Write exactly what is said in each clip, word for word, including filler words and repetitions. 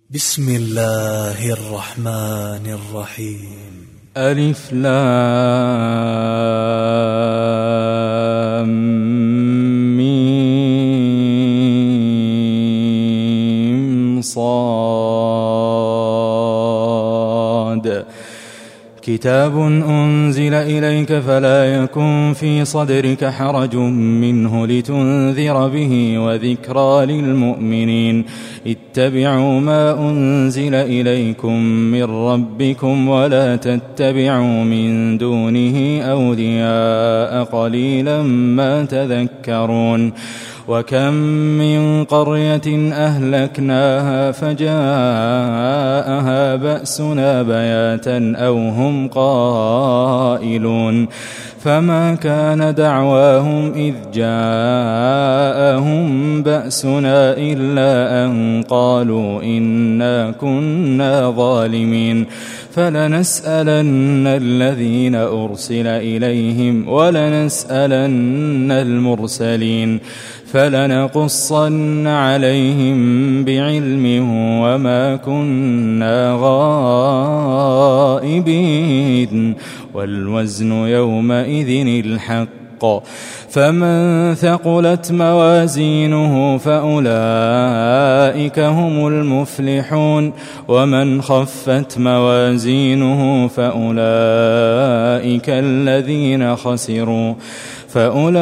بسم الله الرحمن الرحيم. ألف لام ميم صاد كتاب أنزل إليك فلا يكن في صدرك حرج منه لتنذر به وذكرى للمؤمنين. اتبعوا ما أنزل إليكم من ربكم ولا تتبعوا من دونه أولياء قليلا ما تذكرون. وكم من قرية أهلكناها فجاءها بأسنا بياتا أو هم قائلون فما كان دعواهم إذ جاءهم بأسنا إلا أن قالوا إنا كنا ظالمين. فلنسألن الذين أرسل إليهم ولنسألن المرسلين فلنقصن عليهم بعلم وما كنا غائبين والوزن يومئذ الحق. فمن ثقلت موازينه فأولئك هم المفلحون ومن خفت موازينه فأولئك الذين خسروا فأولئك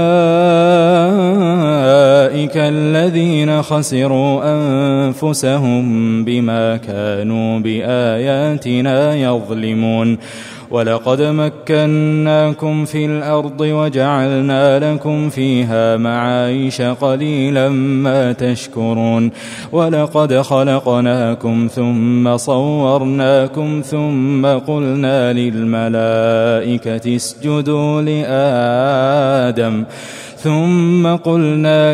الذين خسروا أنفسهم بما كانوا بآياتنا يظلمون. ولقد مكناكم في الأرض وجعلنا لكم فيها معايش قليلا ما تشكرون. ولقد خلقناكم ثم صورناكم ثم قلنا للملائكة اسجدوا لآدم ثم قلنا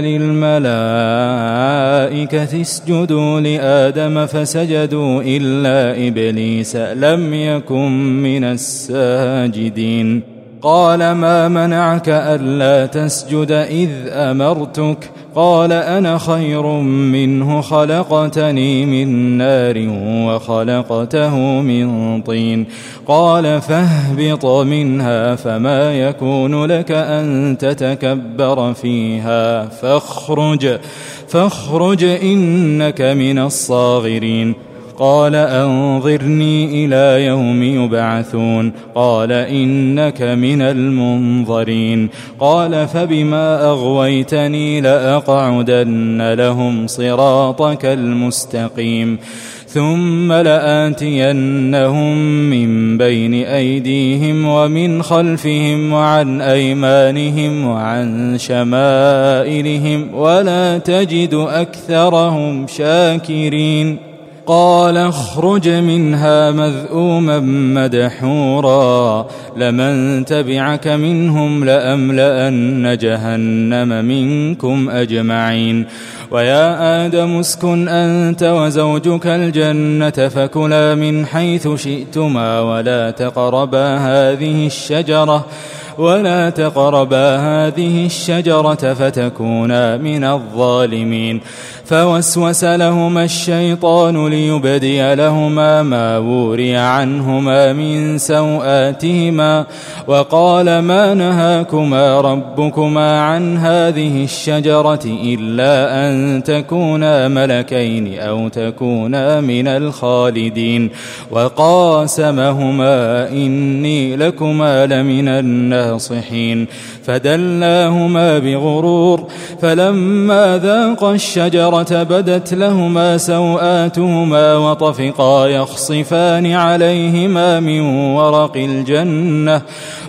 للملائكة اسجدوا لآدم فسجدوا إلا إبليس لم يكن من الساجدين. قال ما منعك ألا تسجد إذ أمرتك؟ قال أنا خير منه خلقتني من نار وخلقته من طين. قال فاهبط منها فما يكون لك أن تتكبر فيها فاخرج فاخرج إنك من الصاغرين. قال أنظرني إلى يوم يبعثون. قال إنك من المنظرين. قال فبما أغويتني لأقعدن لهم صراطك المستقيم ثم لآتينهم من بين أيديهم ومن خلفهم وعن أيمانهم وعن شمائلهم ولا تجد أكثرهم شاكرين. قال اخرج منها مذءوما مدحورا لمن تبعك منهم لأملأن جهنم منكم أجمعين. ويا آدم اسكن أنت وزوجك الجنة فكلا من حيث شئتما ولا تقربا هذه الشجرة ولا تقربا هذه الشجرة فتكونا من الظالمين. فوسوس لهما الشيطان ليبدي لهما ما وري عنهما من سوآتهما وقال ما نهاكما ربكما عن هذه الشجرة إلا أن تكونا ملكين أو تكونا من الخالدين. وقاسمهما إني لكما لمن الناصحين. فدلاهما بغرور فلما ذاقا الشجرة بدت لهما سوآتهما وطفقا يخصفان عليهما من ورق الجنة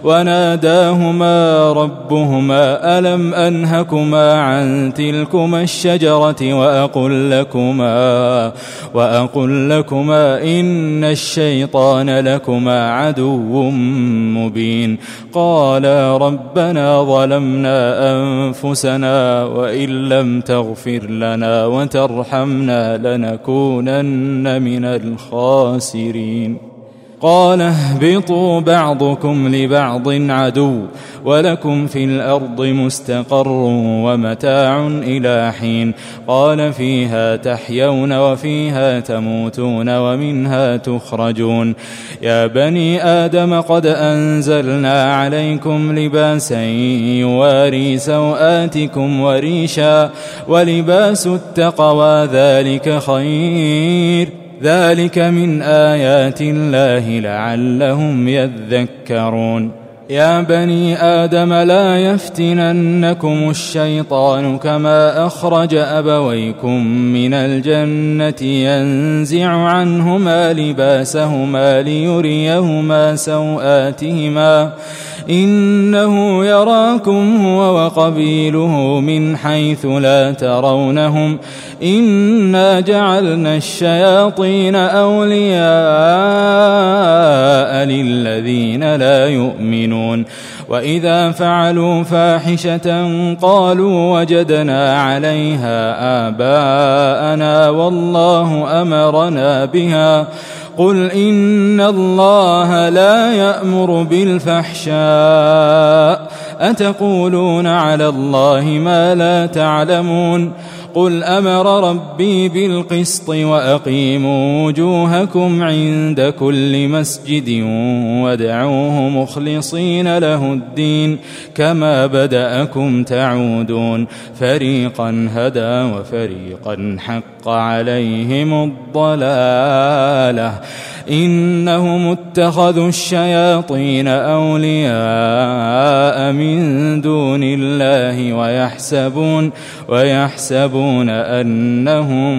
وناداهما ربهما ألم أنهكما عن تلكما الشجرة وأقل لكما وأقل لكما إن الشيطان لكما عدو مبين. قالا ربنا ظلمنا أنفسنا وإن لم تغفر لنا وترحمنا لنكونن من الخاسرين. قال اهبطوا بعضكم لبعض عدو ولكم في الأرض مستقر ومتاع إلى حين قال فيها تحيون وفيها تموتون ومنها تخرجون يا بني آدم قد أنزلنا عليكم لباسا يواري سوآتكم وريشا ولباس التقوى ذلك خير ذلك من آيات الله لعلهم يذكرون يا بني آدم لا يفتننكم الشيطان كما أخرج أبويكم من الجنة ينزع عنهما لباسهما ليريهما سوآتهما إنه يراكم هو وقبيله من حيث لا ترونهم إنا جعلنا الشياطين أولياء للذين لا يؤمنون وإذا فعلوا فاحشة قالوا وجدنا عليها آباءنا والله أمرنا بها قل إن الله لا يأمر بالفحشاء أتقولون على الله ما لا تعلمون قل أمر ربي بالقسط وأقيموا وجوهكم عند كل مسجد وادعوه مخلصين له الدين كما بدأكم تعودون فريقا هدى وفريقا حق عليهم الضلالة إنهم اتخذوا الشياطين أولياء من دون الله ويحسبون ويحسبون أنهم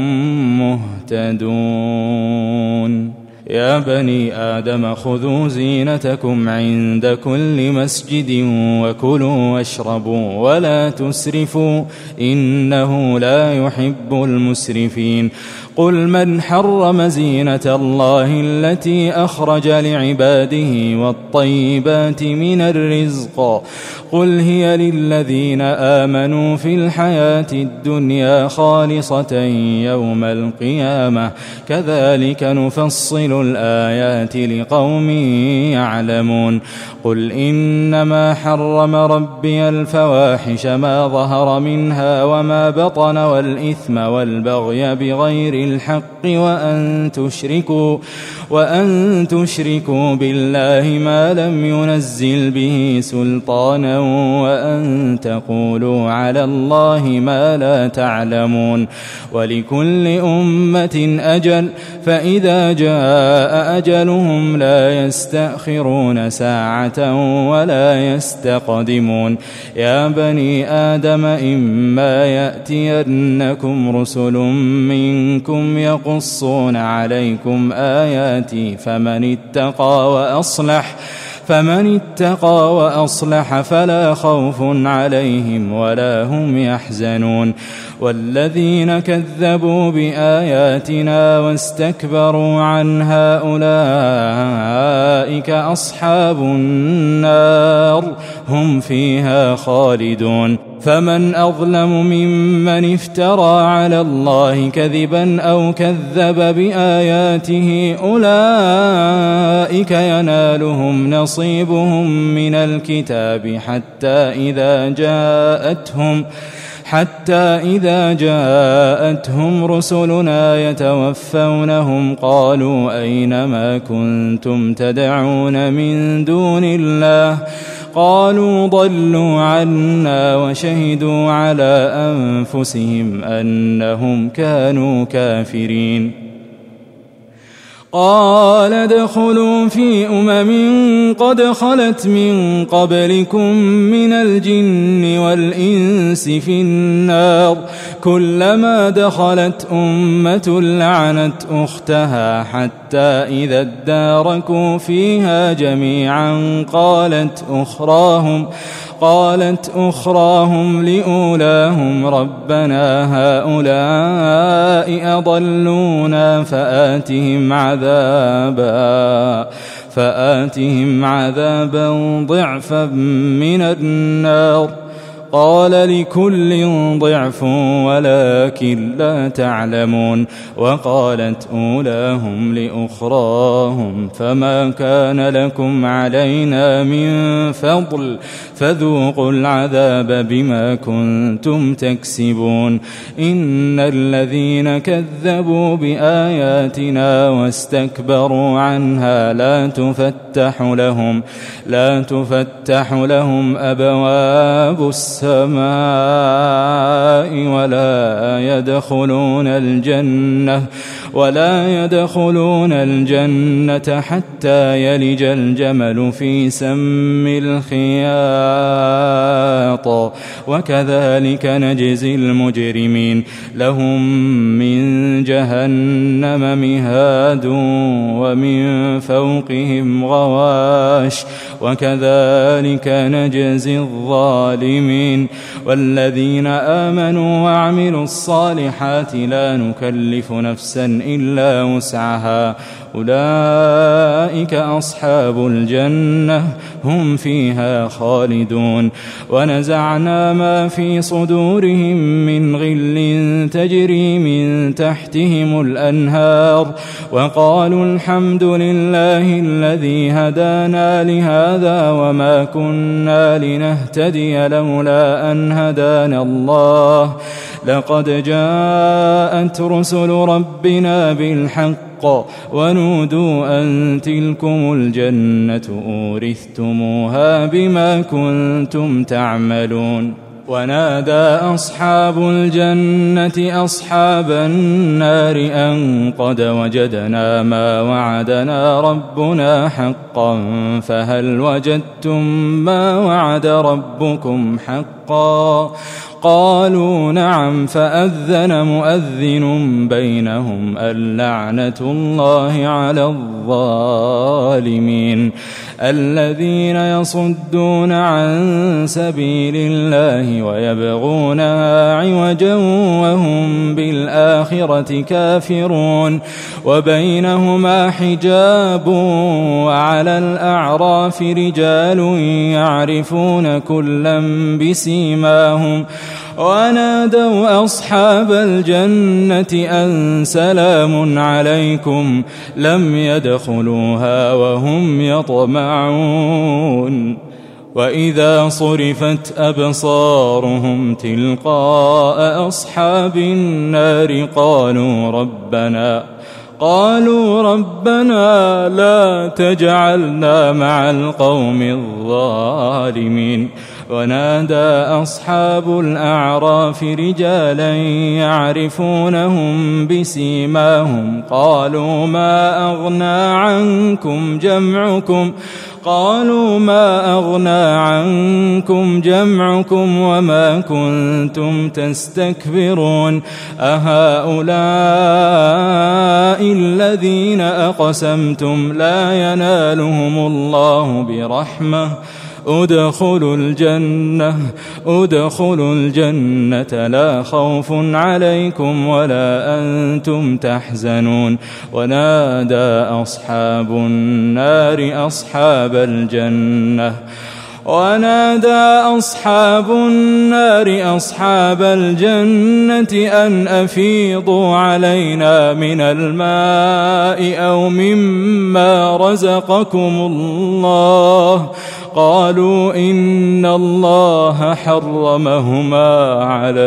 مهتدون يا بني آدم خذوا زينتكم عند كل مسجد وكلوا واشربوا ولا تسرفوا إنه لا يحب المسرفين قل من حرم زينة الله التي أخرج لعباده والطيبات من الرزق قل هي للذين آمنوا في الحياة الدنيا خالصة يوم القيامة كذلك نفصل الآيات لقوم يعلمون قل إنما حرم ربي الفواحش ما ظهر منها وما بطن والإثم والبغي بغير الحق وأن تشركوا وأن تشركوا بالله ما لم ينزل به سلطانا وأن تقولوا على الله ما لا تعلمون ولكل أمة أجل فإذا جاء أجلهم لا يستأخرون ساعة ولا يستقدمون يا بني آدم إما يأتينكم رسل منكم يقصون عليكم آياتي فمن اتقى وأصلح فمن اتقى وأصلح فلا خوف عليهم ولا هم يحزنون والذين كذبوا بآياتنا واستكبروا عنها أولئك أصحاب النار هم فيها خالدون فمن أظلم ممن افترى على الله كذبا أو كذب بآياته أولئك ينالهم نصيبهم من الكتاب حتى إذا جاءتهم حتى إذا جاءتهم رسلنا يتوفونهم قالوا أين ما كنتم تدعون من دون الله قالوا ضلوا عنا وشهدوا على أنفسهم أنهم كانوا كافرين قال ادخلوا في أمم قد خلت من قبلكم من الجن والإنس في النار كلما دخلت أمة لعنت أختها حتى إذا اداركوا فيها جميعا قالت أخراهم قالت أخراهم لأولاهم ربنا هؤلاء أضلونا فآتهم عذابا فآتهم عذابا ضعفا من النار قال لكل ضعف ولكن لا تعلمون. وقالت أولاهم لأخراهم فما كان لكم علينا من فضل فذوقوا العذاب بما كنتم تكسبون. إن الذين كذبوا بآياتنا واستكبروا عنها لا تفتح لهم لا تفتح لهم أبواب السماء ولا يدخلون الجنة ولا يدخلون الجنة حتى يلج الجمل في سم الخياط وكذلك نجزي المجرمين. لهم من جهنم مهاد ومن فوقهم غواش وكذلك نجزي الظالمين. والذين آمنوا وعملوا الصالحات لا نكلف نفسا إلا وسعها أولئك أصحاب الجنة هم فيها خالدون. ونزعنا ما في صدورهم من غل تجري من تحتهم الأنهار وقالوا الحمد لله الذي هدانا لهذا وما كنا لنهتدي لولا أن هدانا الله لقد جاءت رسل ربنا بالحق ونودوا أن تلكم الجنة أورثتموها بما كنتم تعملون. ونادى أصحاب الجنة أصحاب النار أن قد وجدنا ما وعدنا ربنا حقا فهل وجدتم ما وعد ربكم حقا قالوا نعم فأذن مؤذن بينهم اللعنة الله على الظالمين. الذين يصدون عن سبيل الله ويبغونها عوجا وهم بالآخرة كافرون وبينهما حجاب وعلى الأعراف رجال يعرفون كلا بسيماهم ونادوا أصحاب الجنة أن سلام عليكم لم يدخلوها وهم يطمعون. وإذا صرفت أبصارهم تلقاء أصحاب النار قالوا ربنا قالوا ربنا لا تجعلنا مع القوم الظالمين. ونادى أصحاب الأعراف رجالا يعرفونهم بسيماهم قالوا ما أغنى عنكم جمعكم قالوا ما أغنى عنكم جمعكم وما كنتم تستكبرون أهؤلاء الذين أقسمتم لا ينالهم الله برحمة ادخلوا الجنة ادخلوا الجنة لا خوف عليكم ولا أنتم تحزنون. ونادى أصحاب النار أصحاب الجنة ونادى أصحاب النار أصحاب الجنة أن أفيضوا علينا من الماء أو مما رزقكم الله قالوا إن الله حرمهما على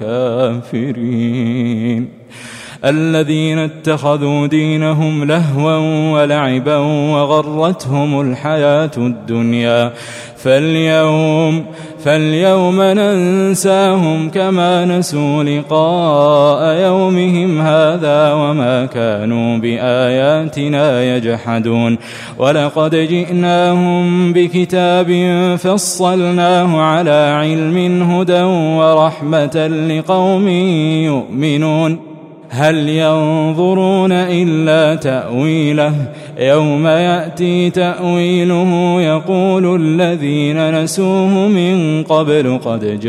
الكافرين. الذين اتخذوا دينهم لهوا ولعبا وغرتهم الحياة الدنيا فاليوم فاليوم ننساهم كما نسوا لقاء يومهم هذا وما كانوا بآياتنا يجحدون. ولقد جئناهم بكتاب فصلناه على علم هدى ورحمة لقوم يؤمنون. هل ينظرون إلا تأويله يوم يأتي تأويله يقول الذين نسوه من قبل قد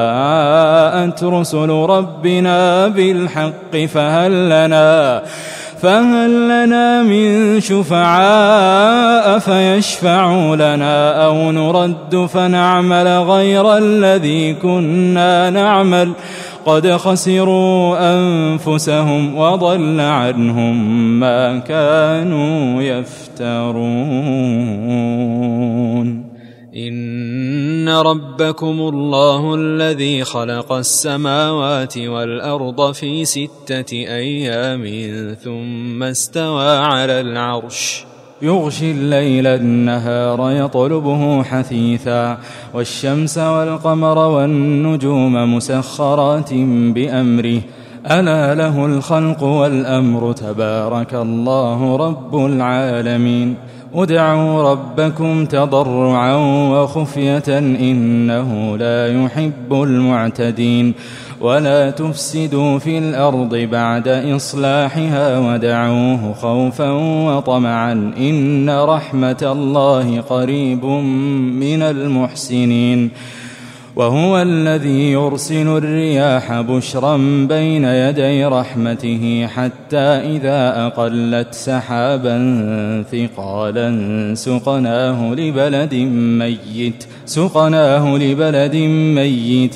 جاءت رسل ربنا بالحق فهل لنا فهل لنا من شفعاء فيشفعوا لنا أو نرد فنعمل غير الذي كنا نعمل قد خسروا أنفسهم وضل عنهم ما كانوا يفترون. إن ربكم الله الذي خلق السماوات والأرض في ستة أيام ثم استوى على العرش يغشي الليل النهار يطلبه حثيثا والشمس والقمر والنجوم مسخرات بأمره ألا له الخلق والأمر تبارك الله رب العالمين. ادعوا ربكم تضرعا وخفية إنه لا يحب المعتدين ولا تفسدوا في الأرض بعد إصلاحها ودعوه خوفا وطمعا إن رحمة الله قريب من المحسنين. وهو الذي يرسل الرياح بشرا بين يدي رحمته حتى إذا أقلت سحابا ثقالا سقناه لبلد ميت سقناه لبلد ميت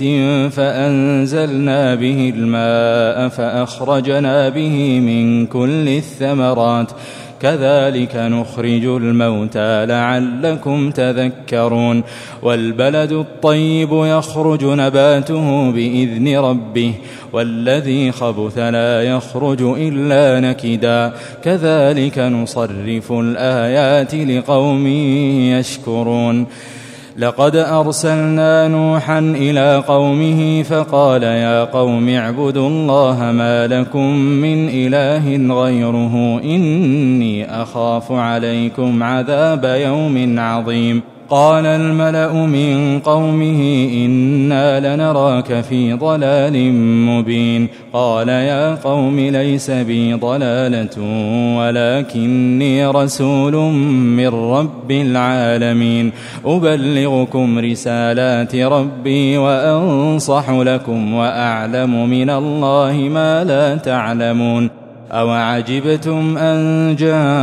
فأنزلنا به الماء فأخرجنا به من كل الثمرات كذلك نخرج الموتى لعلكم تذكرون. والبلد الطيب يخرج نباته بإذن ربه والذي خبث لا يخرج إلا نكدا كذلك نصرف الآيات لقوم يشكرون. لقد أرسلنا نوحا إلى قومه فقال يا قوم اعبدوا الله ما لكم من إله غيره إني أخاف عليكم عذاب يوم عظيم. قال الملأ من قومه إنا لنراك في ضلال مبين. قال يا قوم ليس بي ضلالة ولكني رسول من رب العالمين أبلغكم رسالات ربي وأنصح لكم وأعلم من الله ما لا تعلمون. أوعجبتم أن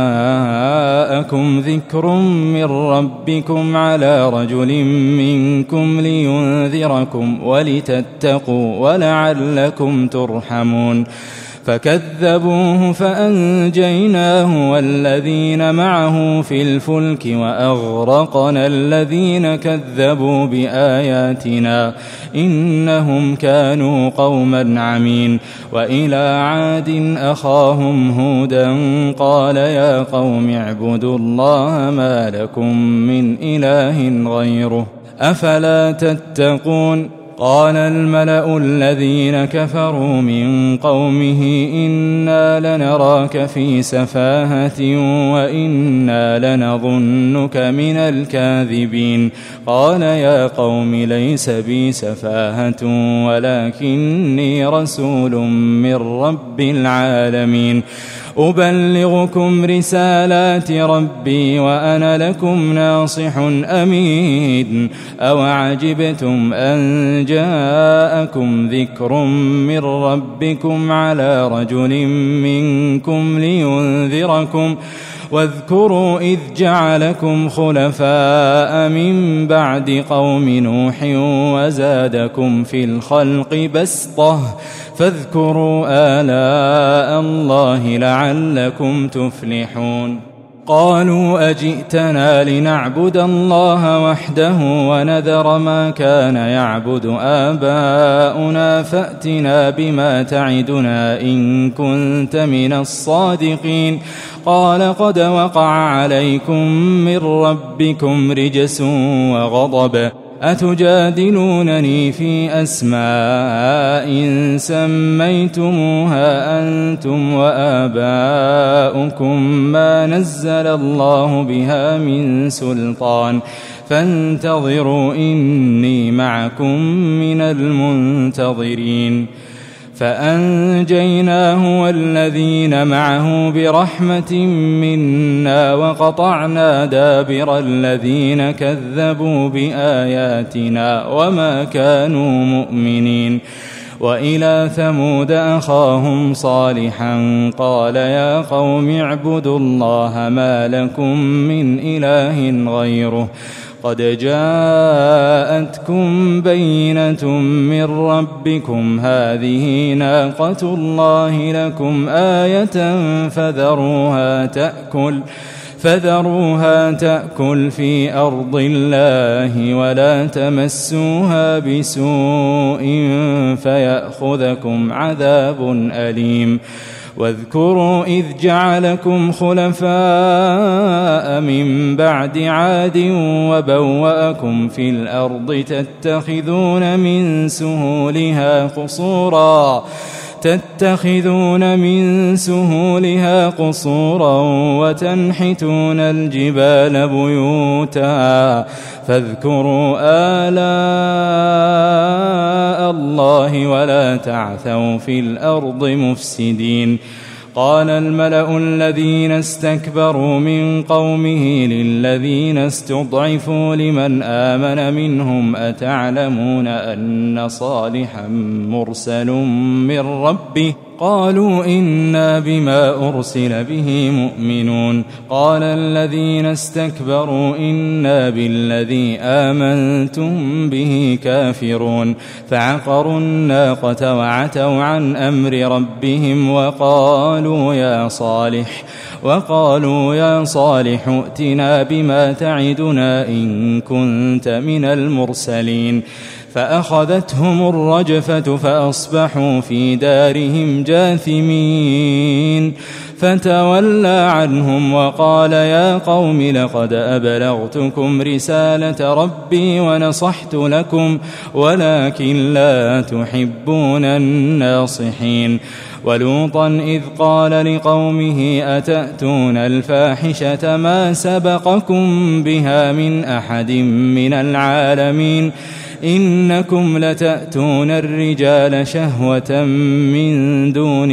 جاءكم ذكر من ربكم على رجل منكم لينذركم ولتتقوا ولعلكم ترحمون. فكذبوه فأنجيناه والذين معه في الفلك وأغرقنا الذين كذبوا بآياتنا إنهم كانوا قوما عمين. وإلى عاد أخاهم هودا قال يا قوم اعبدوا الله ما لكم من إله غيره أفلا تتقون. قال الملأ الذين كفروا من قومه إنا لنراك في سفاهة وإنا لنظنك من الكاذبين. قال يا قوم ليس بي سفاهة ولكني رسول من رب العالمين أبلغكم رسالات ربي وأنا لكم ناصح أمين. أوعجبتم أن جاءكم ذكر من ربكم على رجل منكم لينذركم واذكروا إذ جعلكم خلفاء من بعد قوم نوح وزادكم في الخلق بسطة فاذكروا آلاء الله لعلكم تفلحون. قالوا أجئتنا لنعبد الله وحده ونذر ما كان يعبد آباؤنا فأتنا بما تعدنا إن كنت من الصادقين. قال قد وقع عليكم من ربكم رجس وغضب أتجادلونني في أسماء سميتموها أنتم وآباؤكم ما نزل الله بها من سلطان فانتظروا إني معكم من المنتظرين. فأنجيناه والذين معه برحمة منا وقطعنا دابر الذين كذبوا بآياتنا وما كانوا مؤمنين. وإلى ثمود أخاهم صالحا قال يا قوم اعبدوا الله ما لكم من إله غيره قد جاءتكم بينة من ربكم هذه ناقة الله لكم آية فذروها تأكل فذروها تأكل في أرض الله ولا تمسوها بسوء فيأخذكم عذاب أليم واذكروا إذ جعلكم خلفاء من بعد عاد وبوأكم في الأرض تتخذون من سهولها قصورا تتخذون من سهولها قصورا وتنحتون الجبال بيوتا فاذكروا آلاء الله ولا تعثوا في الأرض مفسدين قال الملأ الذين استكبروا من قومه للذين استضعفوا لمن آمن منهم أتعلمون أن صالحا مرسل من ربه قالوا إنا بما أرسل به مؤمنون قال الذين استكبروا إنا بالذي آمنتم به كافرون فعقروا الناقة وعتوا عن أمر ربهم وقالوا يا صالح وقالوا يا صالح ائتنا بما تعدنا إن كنت من المرسلين فأخذتهم الرجفة فأصبحوا في دارهم جاثمين فتولى عنهم وقال يا قوم لقد أبلغتكم رسالة ربي ونصحت لكم ولكن لا تحبون الناصحين ولوطا إذ قال لقومه أتأتون الفاحشة ما سبقكم بها من أحد من العالمين إنكم لتأتون الرجال شهوة من دون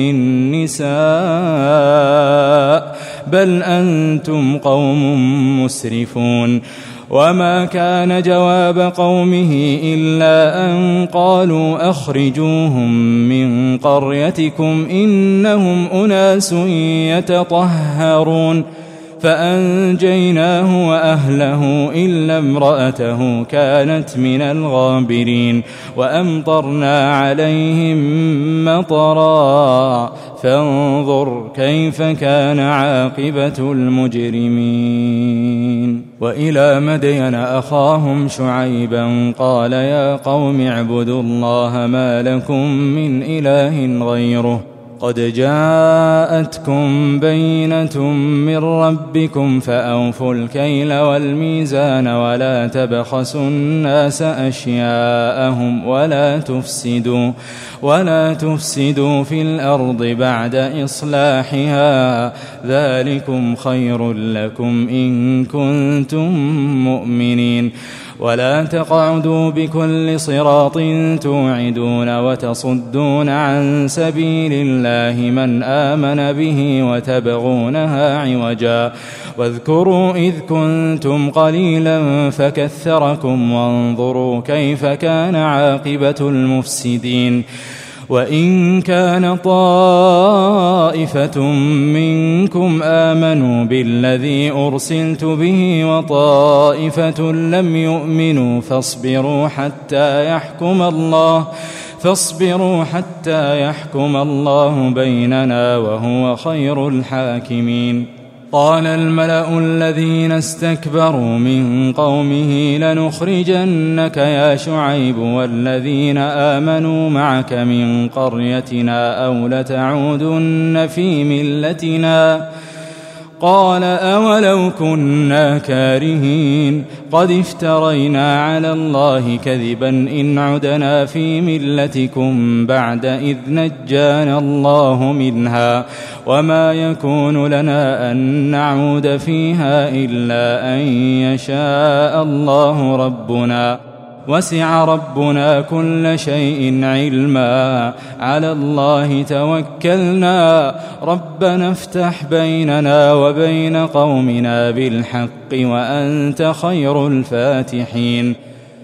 النساء بل أنتم قوم مسرفون وما كان جواب قومه إلا أن قالوا أخرجوهم من قريتكم إنهم أناس يتطهرون فأنجيناه وأهله إلا امرأته كانت من الغابرين وأمطرنا عليهم مطرا فانظر كيف كان عاقبة المجرمين وإلى مدين أخاهم شعيبا قال يا قوم اعبدوا الله ما لكم من إله غيره قد جاءتكم بينة من ربكم فأوفوا الكيل والميزان ولا تبخسوا الناس أشياءهم ولا تفسدوا ولا تفسدوا في الأرض بعد إصلاحها ذلكم خير لكم إن كنتم مؤمنين ولا تقعدوا بكل صراط توعدون وتصدون عن سبيل الله من آمن به وتبغونها عوجا واذكروا إذ كنتم قليلا فكثركم وانظروا كيف كان عاقبة المفسدين وإن كان طائفة منكم آمنوا بالذي أرسلت به وطائفة لم يؤمنوا فاصبروا حتى يحكم الله فاصبروا حتى يحكم الله بيننا وهو خير الحاكمين قال الملأ الذين استكبروا من قومه لنخرجنك يا شعيب والذين آمنوا معك من قريتنا أو لتعودن في ملتنا قال أولو كنا كارهين قد افترينا على الله كذبا إن عدنا في ملتكم بعد إذ نجانا الله منها وما يكون لنا أن نعود فيها إلا أن يشاء الله ربنا وسع ربنا كل شيء علما على الله توكلنا ربنا افتح بيننا وبين قومنا بالحق وأنت خير الفاتحين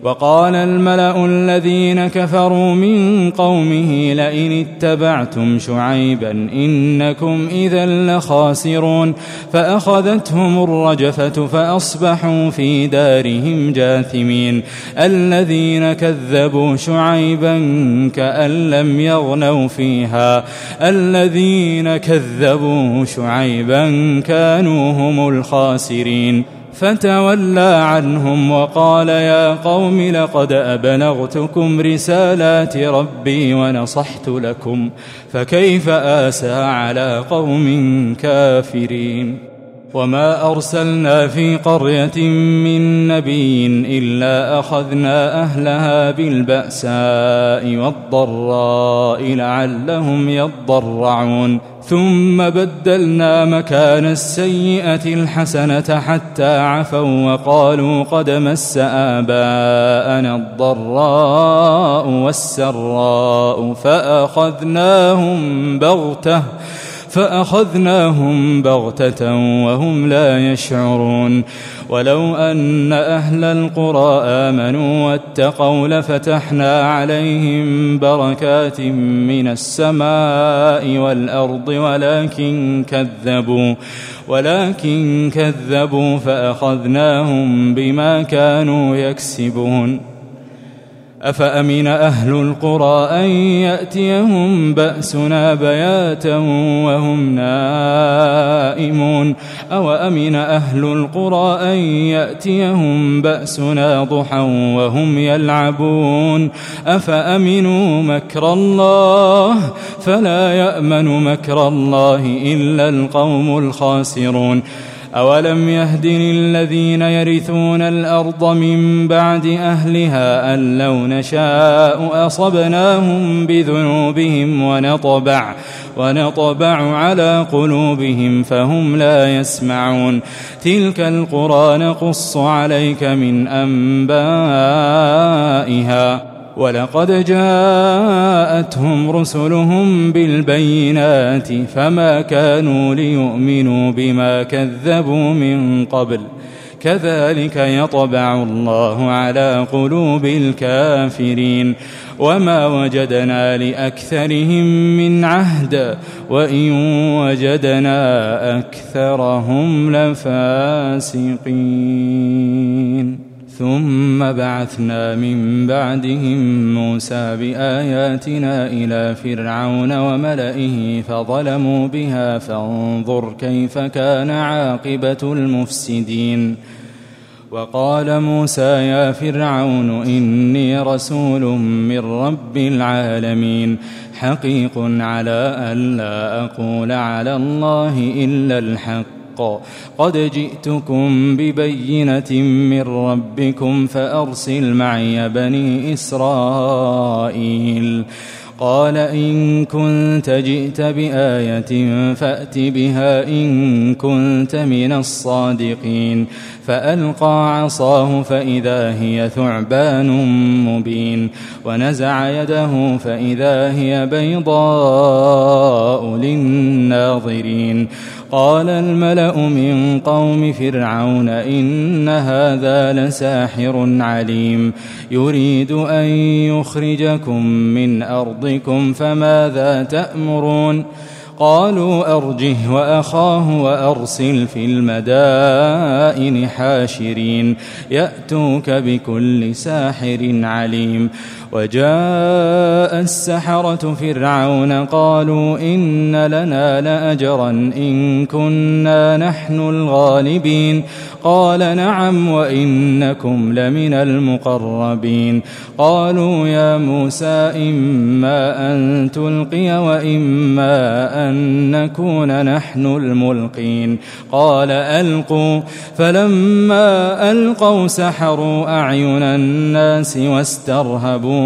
وقال الملأ الذين كفروا من قومه لئن اتبعتم شعيبا إنكم إذا لخاسرون فأخذتهم الرجفة فأصبحوا في دارهم جاثمين الذين كذبوا شعيبا كأن لم يغنوا فيها الذين كذبوا شعيبا كانوا هم الخاسرين فتولى عنهم وقال يا قوم لقد أبلغتكم رسالات ربي ونصحت لكم فكيف آسى على قوم كافرين وما أرسلنا في قرية من نبي إلا أخذنا أهلها بالبأساء والضراء لعلهم يضرعون ثم بدلنا مكان السيئة الحسنة حتى عفوا وقالوا قد مس آباءنا الضراء والسراء فأخذناهم بغتة فأخذناهم بغتة وهم لا يشعرون ولو أن أهل القرى آمنوا واتقوا لفتحنا عليهم بركات من السماء والأرض ولكن كذبوا ولكن كذبوا فأخذناهم بما كانوا يكسبون أفأمن أهل القرى أن يأتيهم بأسنا بياتا وهم نائمون أو أمن أهل القرى أن يأتيهم بأسنا ضحى وهم يلعبون أفأمنوا مكر الله فلا يأمن مكر الله إلا القوم الخاسرون أولم يهد للذين يرثون الأرض من بعد أهلها أن لو نشاء أصبناهم بذنوبهم ونطبع ونطبع على قلوبهم فهم لا يسمعون تلك القرى نقص عليك من أنبائها ولقد جاءتهم رسلهم بالبينات فما كانوا ليؤمنوا بما كذبوا من قبل كذلك يطبع الله على قلوب الكافرين وما وجدنا لأكثرهم من عهد وإن وجدنا أكثرهم لفاسقين ثم بعثنا من بعدهم موسى بآياتنا إلى فرعون وملئه فظلموا بها فانظر كيف كان عاقبة المفسدين وقال موسى يا فرعون إني رسول من رب العالمين حقيق على أن لا أقول على الله إلا الحق قد جئتكم ببينة من ربكم فأرسل معي بني إسرائيل قال إن كنت جئت بآية فأت بها إن كنت من الصادقين فألقى عصاه فإذا هي ثعبان مبين ونزع يده فإذا هي بيضاء للناظرين قال الملأ من قوم فرعون إن هذا لساحر عليم يريد أن يخرجكم من أرضكم فماذا تأمرون قالوا أرجه وأخاه وأرسل في المدائن حاشرين يأتوك بكل ساحر عليم وجاء السحرة فرعون قالوا إن لنا لأجرا إن كنا نحن الغالبين قال نعم وإنكم لمن المقربين قالوا يا موسى إما أن تلقي وإما أن نكون نحن الملقين قال ألقوا فلما ألقوا سحروا أعين الناس واسترهبوهم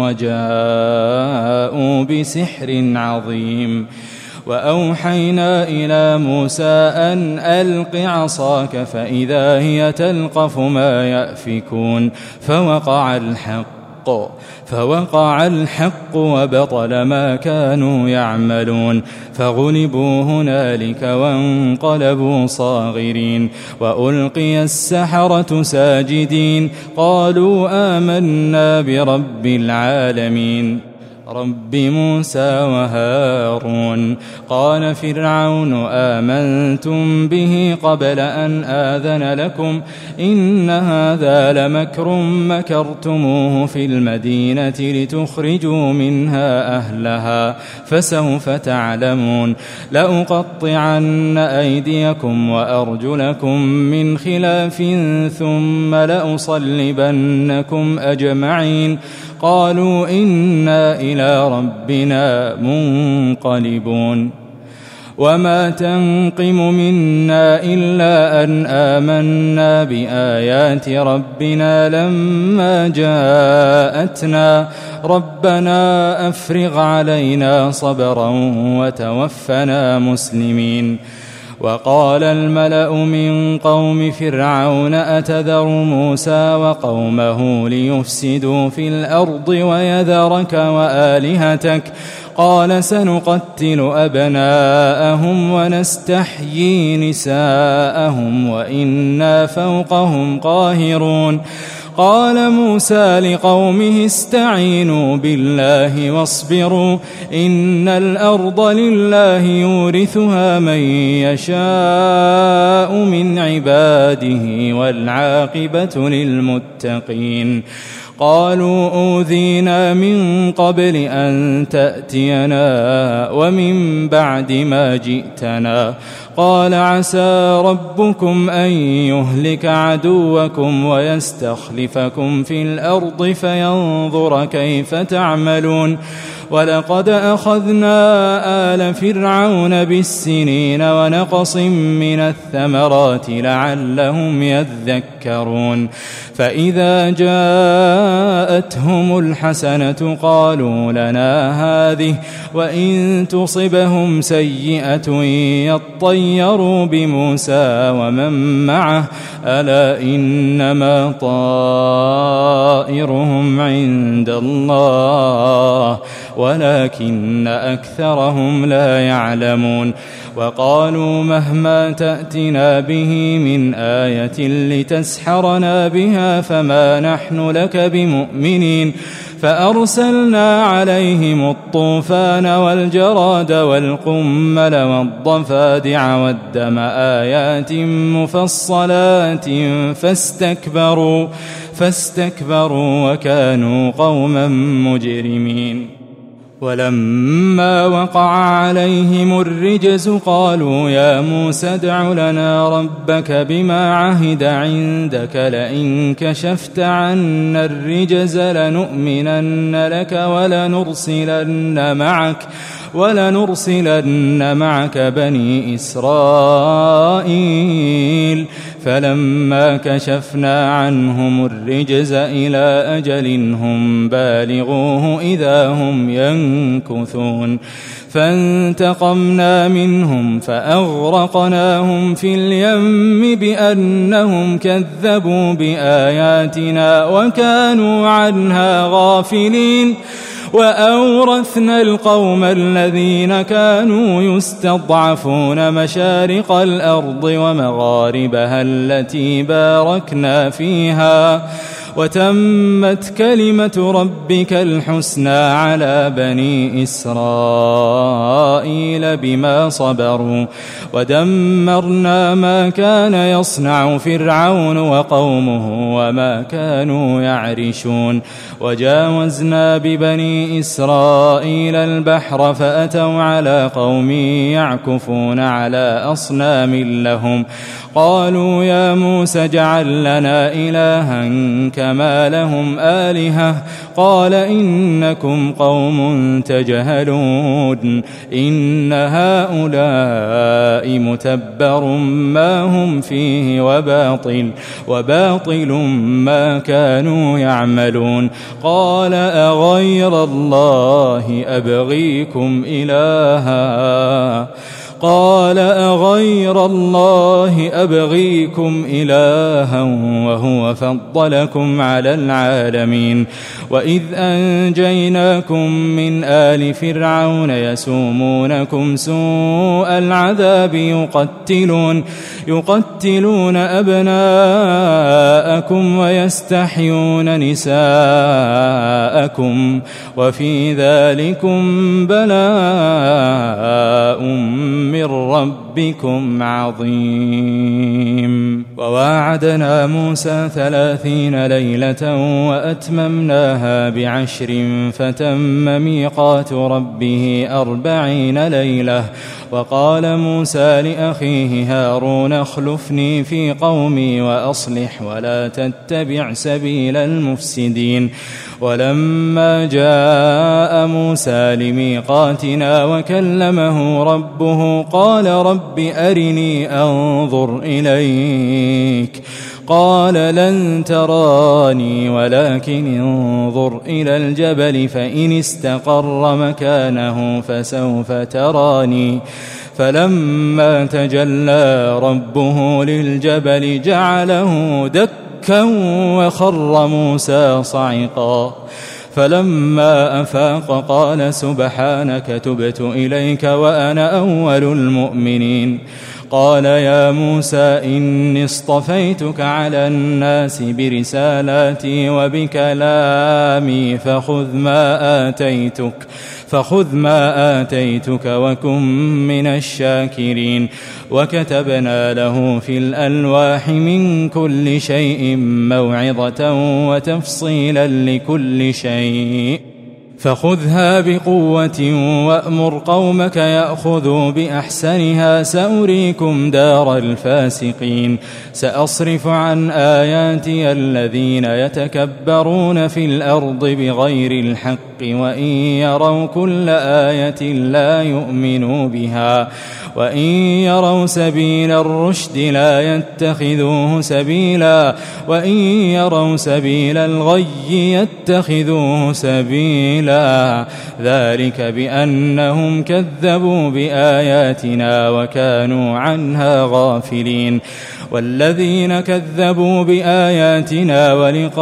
وجاءوا بسحر عظيم وأوحينا إلى موسى أن ألق عصاك فإذا هي تلقف ما يأفكون فوقع الحق فوقع الحق وبطل ما كانوا يعملون فغلبوا هنالك وانقلبوا صاغرين وألقي السحرة ساجدين قالوا آمنا برب العالمين رب موسى وهارون. قال فرعون آمنتم به قبل أن آذن لكم إن هذا لمكر مكرتموه في المدينة لتخرجوا منها أهلها فسوف تعلمون لأقطعن أيديكم وأرجلكم من خلاف ثم لأصلبنكم أجمعين قالوا إنا إلى ربنا منقلبون. وما تنقم منا إلا أن آمنا بآيات ربنا لما جاءتنا ربنا أفرغ علينا صبرا وتوفنا مسلمين. وقال الملأ من قوم فرعون أتذر موسى وقومه ليفسدوا في الأرض ويذرك وآلهتك قال سنقتل أبناءهم ونستحيي نساءهم وإنا فوقهم قاهرون. قال موسى لقومه استعينوا بالله واصبروا إن الأرض لله يورثها من يشاء من عباده والعاقبة للمتقين. قالوا أوذينا من قبل أن تأتينا ومن بعد ما جئتنا قال عسى ربكم أن يهلك عدوكم ويستخلفكم في الأرض فينظر كيف تعملون ولقد أخذنا آل فرعون بالسنين ونقص من الثمرات لعلهم يذكرون. فإذا جاءتهم الحسنة قالوا لنا هذه وإن تصبهم سيئة يطيروا بموسى ومن معه ألا إنما طائرهم عند الله ولكن أكثرهم لا يعلمون. وقالوا مهما تأتنا به من آية لتسحرنا بها فما نحن لك بمؤمنين. فأرسلنا عليهم الطوفان والجراد والقمل والضفادع والدم آيات مفصلات فاستكبروا فاستكبروا وكانوا قوما مجرمين. ولما وقع عليهم الرجز قالوا يا موسى ادع لنا ربك بما عهد عندك لئن كشفت عنا الرجز لنؤمنن لك ولنرسلن معك ولنرسلن معك بني إسرائيل. فلما كشفنا عنهم الرجز إلى أجل هم بالغوه إذا هم ينكثون. فانتقمنا منهم فأغرقناهم في اليم بأنهم كذبوا بآياتنا وكانوا عنها غافلين. وأورثنا القوم الذين كانوا يستضعفون مشارق الأرض ومغاربها التي باركنا فيها وتمت كلمة ربك الحسنى على بني إسرائيل بما صبروا ودمرنا ما كان يصنع فرعون وقومه وما كانوا يعرشون. وجاوزنا ببني إسرائيل البحر فأتوا على قوم يعكفون على أصنام لهم قالوا يا موسى اجعل لنا إلها كما لهم آلهة قال إنكم قوم تجهلون إن هؤلاء متبر ما هم فيه وباطل وباطل ما كانوا يعملون. قال أغير الله أبغيكم إلها قال أغير الله أبغيكم إلها وهو فضلكم على العالمين وإذ أنجيناكم من آل فرعون يسومونكم سوء العذاب يقتلون يقتلون أبناءكم ويستحيون نساءكم وفي ذلكم بلاء من ربكم عظيم. وواعدنا موسى ثلاثين ليلة وأتممناها بعشر فتم ميقات ربه أربعين ليلة. وقال موسى لأخيه هارون اخلفني في قومي وأصلح ولا تتبع سبيل المفسدين. ولما جاء موسى لميقاتنا وكلمه ربه قال رب أرني أنظر إليك قال لن تراني ولكن انظر إلى الجبل فإن استقر مكانه فسوف تراني. فلما تجلى ربه للجبل جعله دكا وخر موسى صعقا. فلما أفاق قال سبحانك تبت إليك وأنا أول المؤمنين. قال يا موسى إني اصطفيتك على الناس برسالاتي وبكلامي فخذ ما آتيتك فخذ ما آتيتك وكن من الشاكرين. وكتبنا له في الألواح من كل شيء موعظة وتفصيلا لكل شيء فخذها بقوة وأمر قومك يأخذوا بأحسنها سأريكم دار الفاسقين. سأصرف عن آياتي الذين يتكبرون في الأرض بغير الحق وإن يروا كل آية لا يؤمنوا بها وإن يروا سبيل الرشد لا يتخذوه سبيلا وإن يروا سبيل الغي يتخذوه سبيلا. ذلك بأنهم كذبوا بآياتنا وكانوا عنها غافلين. والذين كذبوا بآياتنا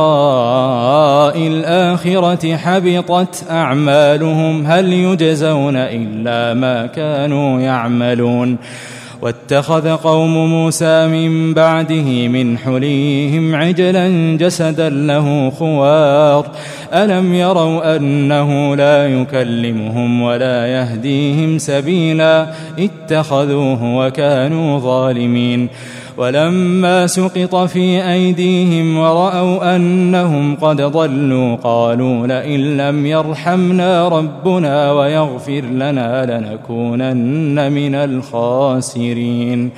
ولقاء الآخرة حبطت أعمالهم هل يجزون إلا ما كانوا يعملون. واتخذ قوم موسى من بعده من حليهم عجلا جسدا له خوار ألم يروا أنه لا يكلمهم ولا يهديهم سبيلا اتخذوه وكانوا ظالمين. ولما سقط في أيديهم ورأوا أنهم قد ضلوا قالوا لئن لم يرحمنا ربنا ويغفر لنا لنكونن من الخاسرين.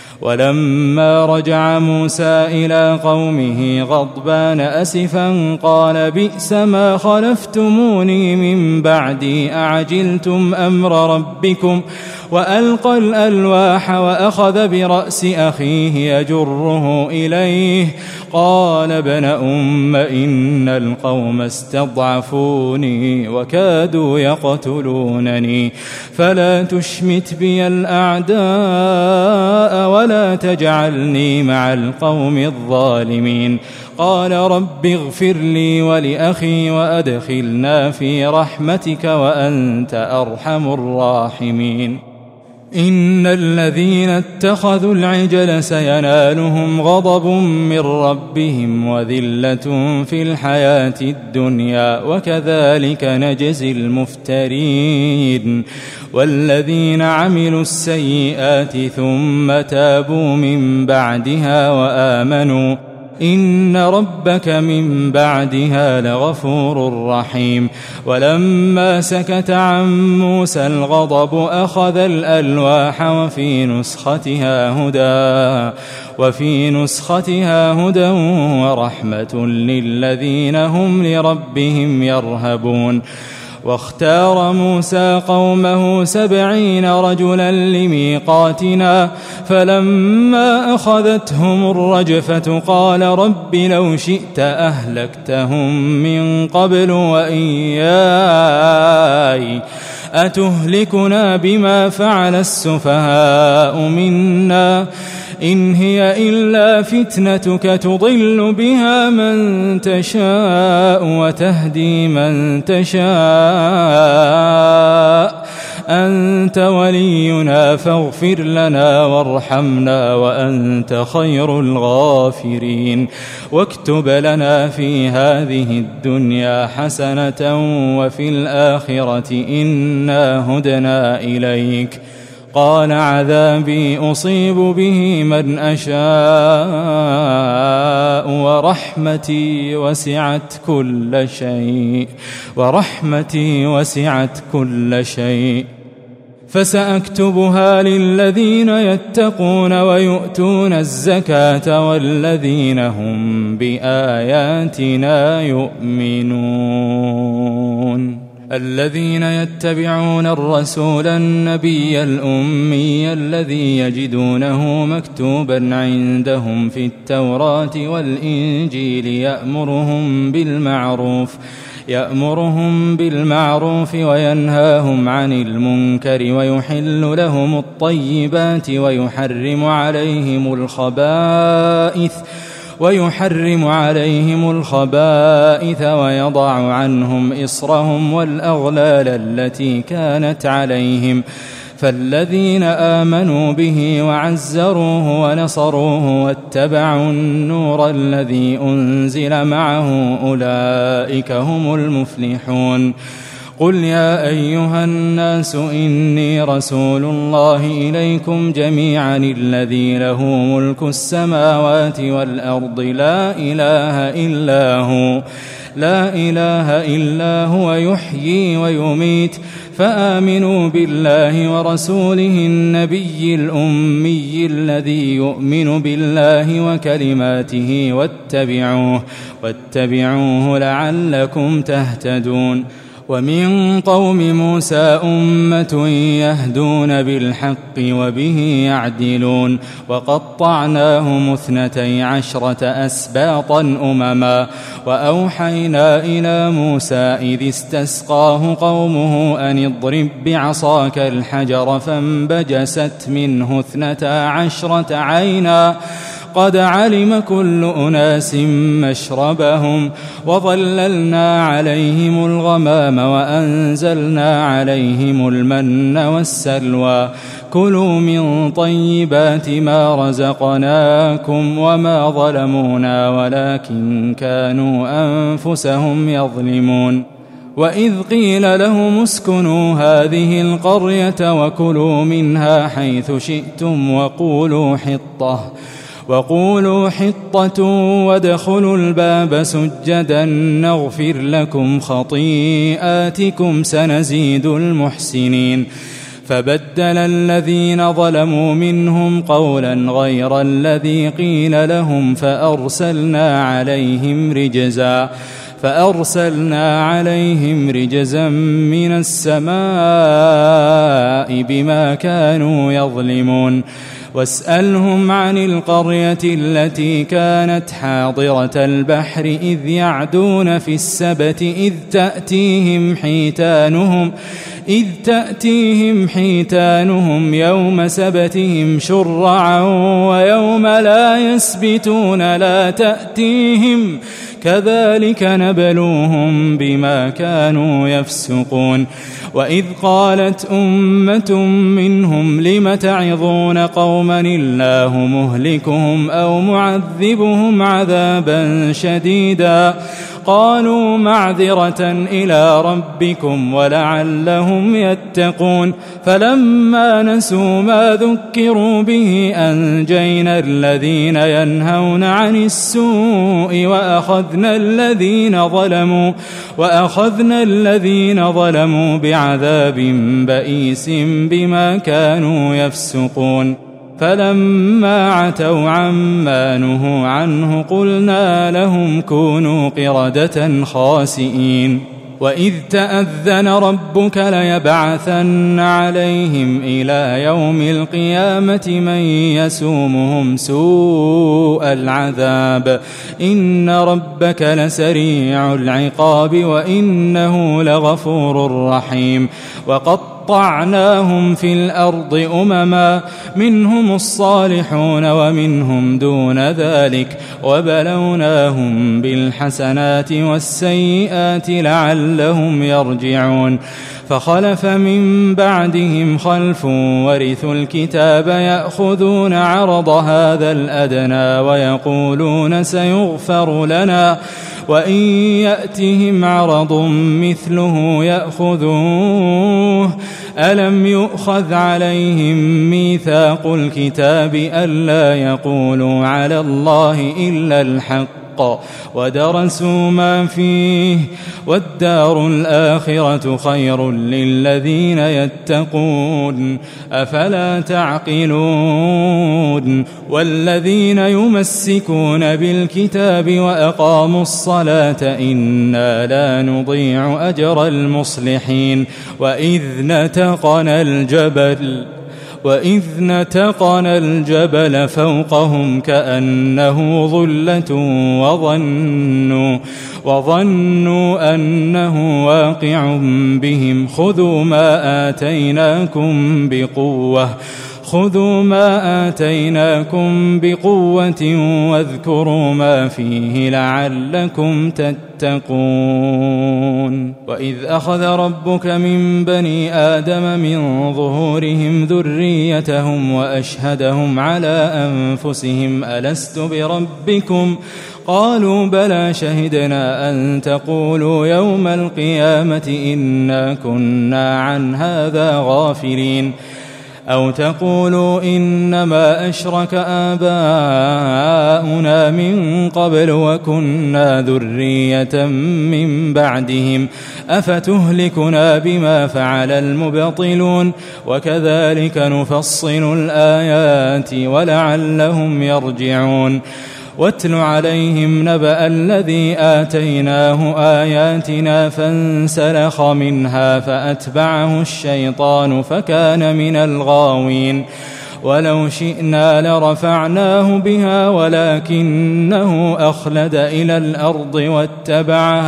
ولما رجع موسى إلى قومه غضبان أسفا قال بئس ما خلفتموني من بعدي أعجلتم أمر ربكم وألقى الألواح وأخذ برأس أخيه يجره إليه قال ابن أم إن القوم استضعفوني وكادوا يقتلونني فلا تشمت بي الأعداء ولا تجعلني مع القوم الظالمين. قال رب اغفر لي ولأخي وأدخلنا في رحمتك وأنت أرحم الراحمين. إن الذين اتخذوا العجل سينالهم غضب من ربهم وذلة في الحياة الدنيا وكذلك نجزي المفترين. والذين عملوا السيئات ثم تابوا من بعدها وآمنوا إن ربك من بعدها لغفور رحيم. ولما سكت عن موسى الغضب أخذ الألواح وفي نسختها هدى وفي نسختها هدى ورحمة للذين هم لربهم يرهبون. واختار موسى قومه سبعين رجلا لميقاتنا فلما أخذتهم الرجفة قال رب لو شئت أهلكتهم من قبل وإياي أتهلكنا بما فعل السفهاء منا إن هي إلا فتنتك تضل بها من تشاء وتهدي من تشاء أنت ولينا فاغفر لنا وارحمنا وأنت خير الغافرين واكتب لنا في هذه الدنيا حسنة وفي الآخرة إنا هدنا إليك قال عذابي أصيب به من أشاء ورحمتي وسعت كل شيء ورحمتي وسعت كل شيء فسأكتبها للذين يتقون ويؤتون الزكاة والذين هم بآياتنا يؤمنون الذين يتبعون الرسول النبي الأمي الذي يجدونه مكتوبا عندهم في التوراة والإنجيل يأمرهم بالمعروف يأمرهم بالمعروف وينهاهم عن المنكر ويحل لهم الطيبات ويحرم عليهم الخبائث ويحرم عليهم الخبائث ويضع عنهم إصرهم والأغلال التي كانت عليهم فالذين آمنوا به وعزروه ونصروه واتبعوا النور الذي أنزل معه أولئك هم المفلحون قل يا أيها الناس إني رسول الله إليكم جميعا الذي له ملك السماوات والأرض لا إله إلا هو لا إله إلا هو يحيي ويميت فآمنوا بالله ورسوله النبي الأمي الذي يؤمن بالله وكلماته واتبعوه واتبعوه لعلكم تهتدون ومن قوم موسى أمة يهدون بالحق وبه يعدلون وقطعناهم اثنتي عشرة أسباطا أمما وأوحينا إلى موسى إذ استسقاه قومه أن اضرب بعصاك الحجر فانبجست منه اثنتا عشرة عينا قد علم كل أناس مشربهم وظللنا عليهم الغمام وأنزلنا عليهم المن والسلوى كلوا من طيبات ما رزقناكم وما ظلمونا ولكن كانوا أنفسهم يظلمون وإذ قيل لهم اسكنوا هذه القرية وكلوا منها حيث شئتم وقولوا حطة وقولوا حطة وادخلوا الباب سجدا نغفر لكم خطيئاتكم سنزيد المحسنين فبدل الذين ظلموا منهم قولا غير الذي قيل لهم فأرسلنا عليهم رجزا فأرسلنا عليهم رجزا من السماء بما كانوا يظلمون واسألهم عن القرية التي كانت حاضرة البحر إذ يعدون في السبت إذ تأتيهم حيتانهم إذ تأتيهم حيتانهم يوم سبتهم شرعا ويوم لا يسبتون لا تأتيهم كذلك نبلوهم بما كانوا يفسقون وإذ قالت أمة منهم لم تعظون قوما الله مهلكهم أو معذبهم عذابا شديدا قالوا معذرة إلى ربكم ولعلهم يتقون فلما نسوا ما ذكروا به أنجينا الذين ينهون عن السوء وأخذنا الذين ظلموا وأخذنا الذين ظلموا بعذاب بئيس بما كانوا يفسقون فلما عتوا عما نهوا عنه قلنا لهم كونوا قردة خاسئين وإذ تأذن ربك ليبعثن عليهم إلى يوم القيامة من يسومهم سوء العذاب إن ربك لسريع العقاب وإنه لغفور رحيم وقطعناهم في الأرض أمما منهم الصالحون ومنهم دون ذلك وبلوناهم بالحسنات والسيئات لعلهم يرجعون فخلف من بعدهم خلف ورثوا الكتاب يأخذون عرض هذا الأدنى ويقولون سيغفر لنا وإن يأتهم عرض مثله يأخذوه ألم يؤخذ عليهم ميثاق الكتاب ألا يقولوا على الله إلا الحق ودرسوا ما فيه والدار الآخرة خير للذين يتقون أفلا تعقلون والذين يمسكون بالكتاب وأقاموا الصلاة إنا لا نضيع أجر المصلحين وإذ نتقنا الجبل وإذ نتقنا الجبل فوقهم كأنه ظلة وظنوا, وظنوا أنه واقع بهم خذوا ما آتيناكم بقوة خذوا ما آتيناكم بقوة واذكروا ما فيه لعلكم تتقون وإذ أخذ ربك من بني آدم من ظهورهم ذريتهم وأشهدهم على أنفسهم ألست بربكم قالوا بلى شهدنا أن تقولوا يوم القيامة إنا كنا عن هذا غافلين أو تقولوا إنما أشرك آباؤنا من قبل وكنا ذرية من بعدهم أفتهلكنا بما فعل المبطلون وكذلك نفصل الآيات ولعلهم يرجعون واتل عليهم نبأ الذي آتيناه آياتنا فانسلخ منها فأتبعه الشيطان فكان من الغاوين ولو شئنا لرفعناه بها ولكنه أخلد إلى الأرض واتبع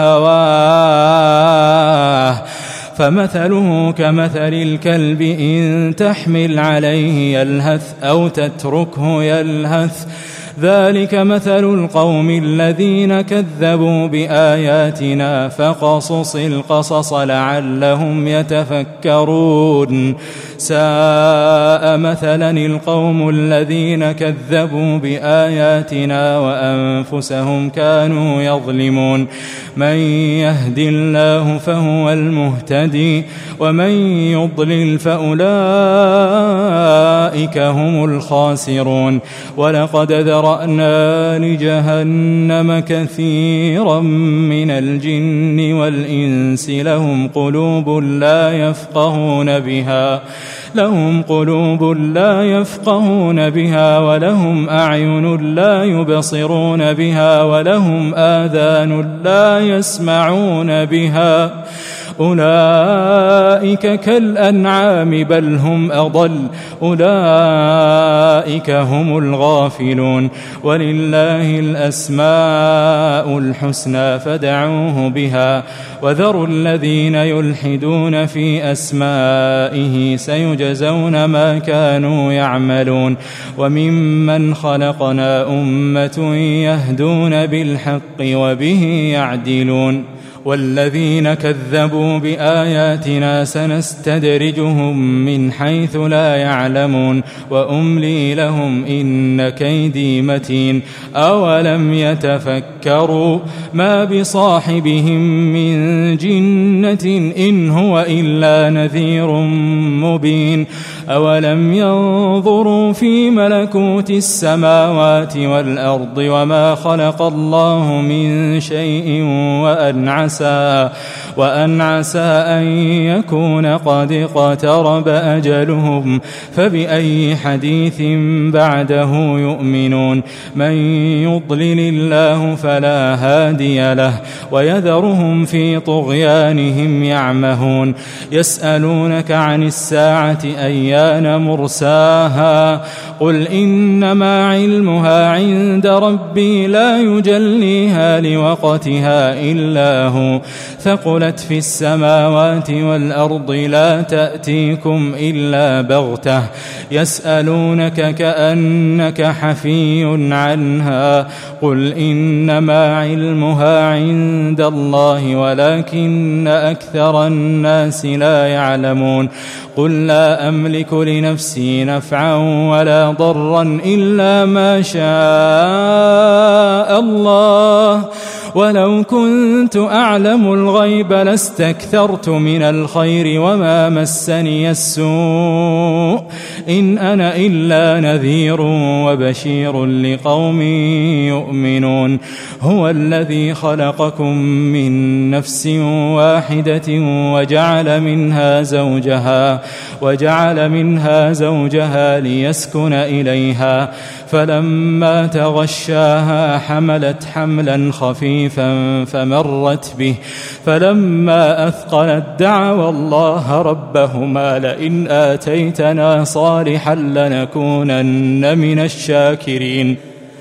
هواه فمثله كمثل الكلب إن تحمل عليه يلهث أو تتركه يلهث ذلك مثل القوم الذين كذبوا بآياتنا فقصص القصص لعلهم يتفكرون ساء مثلا القوم الذين كذبوا بآياتنا وأنفسهم كانوا يظلمون من يهد الله فهو المهتدي ومن يضلل فأولئك هم الخاسرون ولقد ذرأنا لجهنم كثيرا من الجن والإنس لهم قلوب لا يفقهون بها لهم قلوب لا يفقهون بها ولهم أعين لا يبصرون بها ولهم آذان لا يسمعون بها أولئك كالأنعام بل هم أضل أولئك هم الغافلون ولله الأسماء الحسنى فادعوه بها وذروا الذين يلحدون في أسمائه سيجزون ما كانوا يعملون وممن خلقنا أمة يهدون بالحق وبه يعدلون والذين كذبوا بآياتنا سنستدرجهم من حيث لا يعلمون وأملي لهم إن كيدي متين أولم يتفكروا ما بصاحبهم من جنة إن هو إلا نذير مبين أولم ينظروا في ملكوت السماوات والأرض وما خلق الله من شيء وأن عسى وأن عسى أن يكون قد اقترب أجلهم فبأي حديث بعده يؤمنون من يضلل الله فلا هادي له ويذرهم في طغيانهم يعمهون يسألونك عن الساعة أيان مرساها قل إنما علمها عند ربي لا يجليها لوقتها إلا هو ثقلت في السماوات والأرض لا تأتيكم إلا بغتة يسألونك كأنك حفي عنها قل إنما علمها عند الله ولكن أكثر الناس لا يعلمون قل لا أملك لنفسي نفعا ولا ضرا إلا ما شاء الله ولو كنت أعلم الغيب لاستكثرت من الخير وما مسني السوء إن أنا إلا نذير وبشير لقوم يؤمنون هو الذي خلقكم من نفس واحدة وجعل منها زوجها وجعل منها زوجها ليسكن إليها فلما تغشاها حملت حملا خفيفا فمرت به فلما أثقلت دعوا الله ربهما لئن آتيتنا صالحا لنكونن من الشاكرين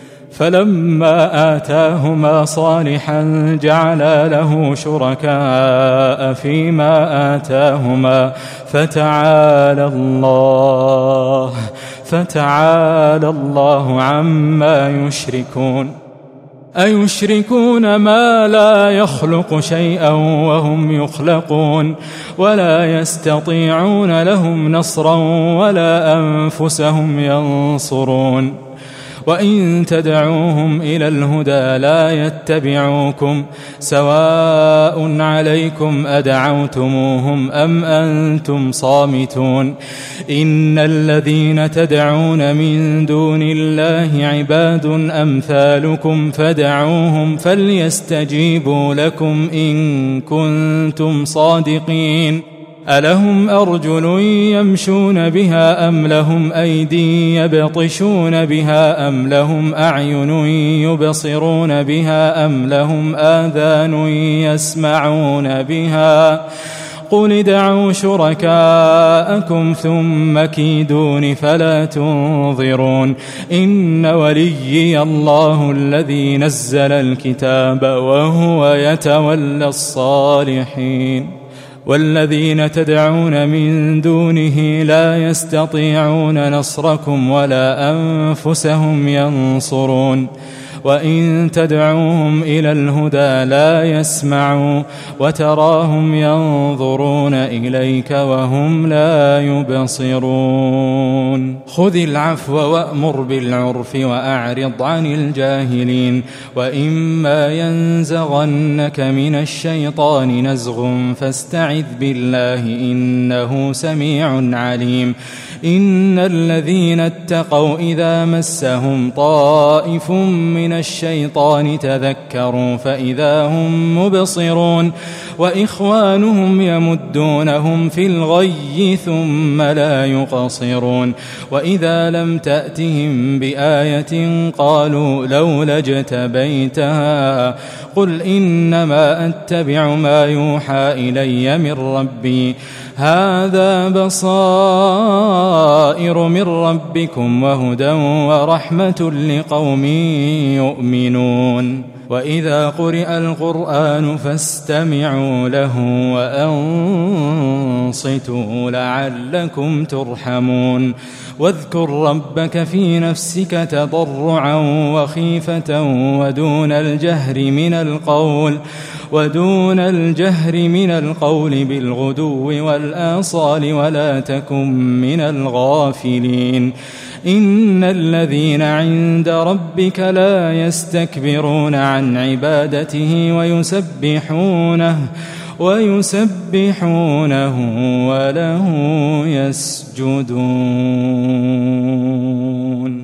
فلما آتاهما صالحا جعلا له شركاء فيما آتاهما فتعالى الله فتعالى الله عما يشركون أيشركون ما لا يخلق شيئا وهم يخلقون ولا يستطيعون لهم نصرا ولا أنفسهم ينصرون وإن تدعوهم إلى الهدى لا يتبعوكم سواء عليكم أدعوتموهم أم أنتم صامتون إن الذين تدعون من دون الله عباد أمثالكم فدعوهم فليستجيبوا لكم إن كنتم صادقين ألهم أرجل يمشون بها أم لهم أيدي يبطشون بها أم لهم أعين يبصرون بها أم لهم آذان يسمعون بها قل ادعوا شركاءكم ثم كيدون فلا تنظرون إن وليي الله الذي نزل الكتاب وهو يتولى الصالحين والذين تدعون من دونه لا يستطيعون نصركم ولا أنفسهم ينصرون وإن تدعوهم إلى الهدى لا يسمعوا وتراهم ينظرون إليك وهم لا يبصرون خذ العفو وأمر بالعرف وأعرض عن الجاهلين وإما ينزغنك من الشيطان نزغ فاستعذ بالله إنه سميع عليم إن الذين اتقوا إذا مسهم طائف من الشيطان تذكروا فإذا هم مبصرون وإخوانهم يمدونهم في الغي ثم لا يقصرون وإذا لم تأتهم بآية قالوا لولا اجتبيتها قل إنما أتبع ما يوحى إلي من ربي هذا بصائر من ربكم وهدى ورحمة لقوم يؤمنون وإذا قرئ القرآن فاستمعوا له وأنصتوا لعلكم ترحمون واذكر ربك في نفسك تضرعا وخيفة ودون الجهر من القول ودون الجهر من القول بالغدو والآصال ولا تكن من الغافلين إن الذين عند ربك لا يستكبرون عن عبادته ويسبحونه ويسبحونه وله يسجدون